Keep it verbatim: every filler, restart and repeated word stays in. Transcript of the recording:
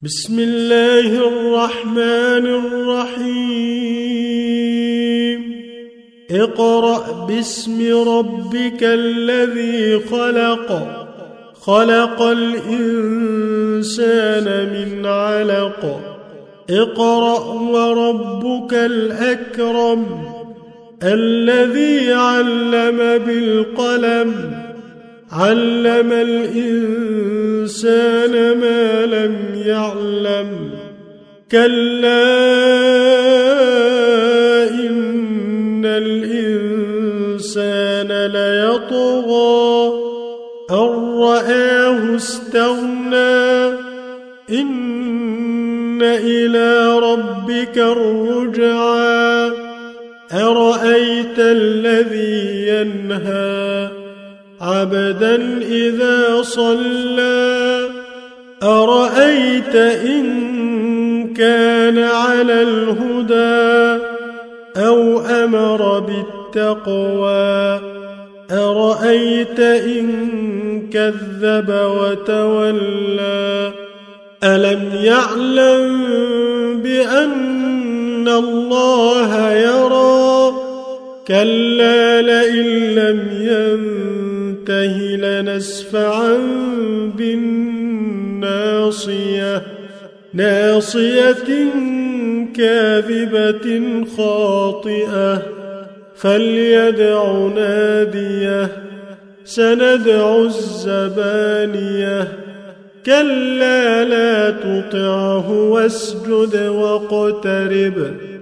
بسم الله الرحمن الرحيم اقرأ باسم ربك الذي خلق خلق الإنسان من علق اقرأ وربك الأكرم الذي علم بالقلم علم الإنسان ما لم يعلم كلا إن الإنسان ليطغى أن رآه استغنى إن إلى ربك الرجعى أرأيت الذي ينهى عبدا إذا صلى أرأيت إن كان على الهدى أو أمر بالتقوى أرأيت إن كذب وتولى ألم يعلم بأن الله يرى كلا لئن لم ينته لنسفعا بالناصية ناصية كاذبة خاطئة فليدع ناديه سندع الزبانية كلا لا تطعه واسجد واقترب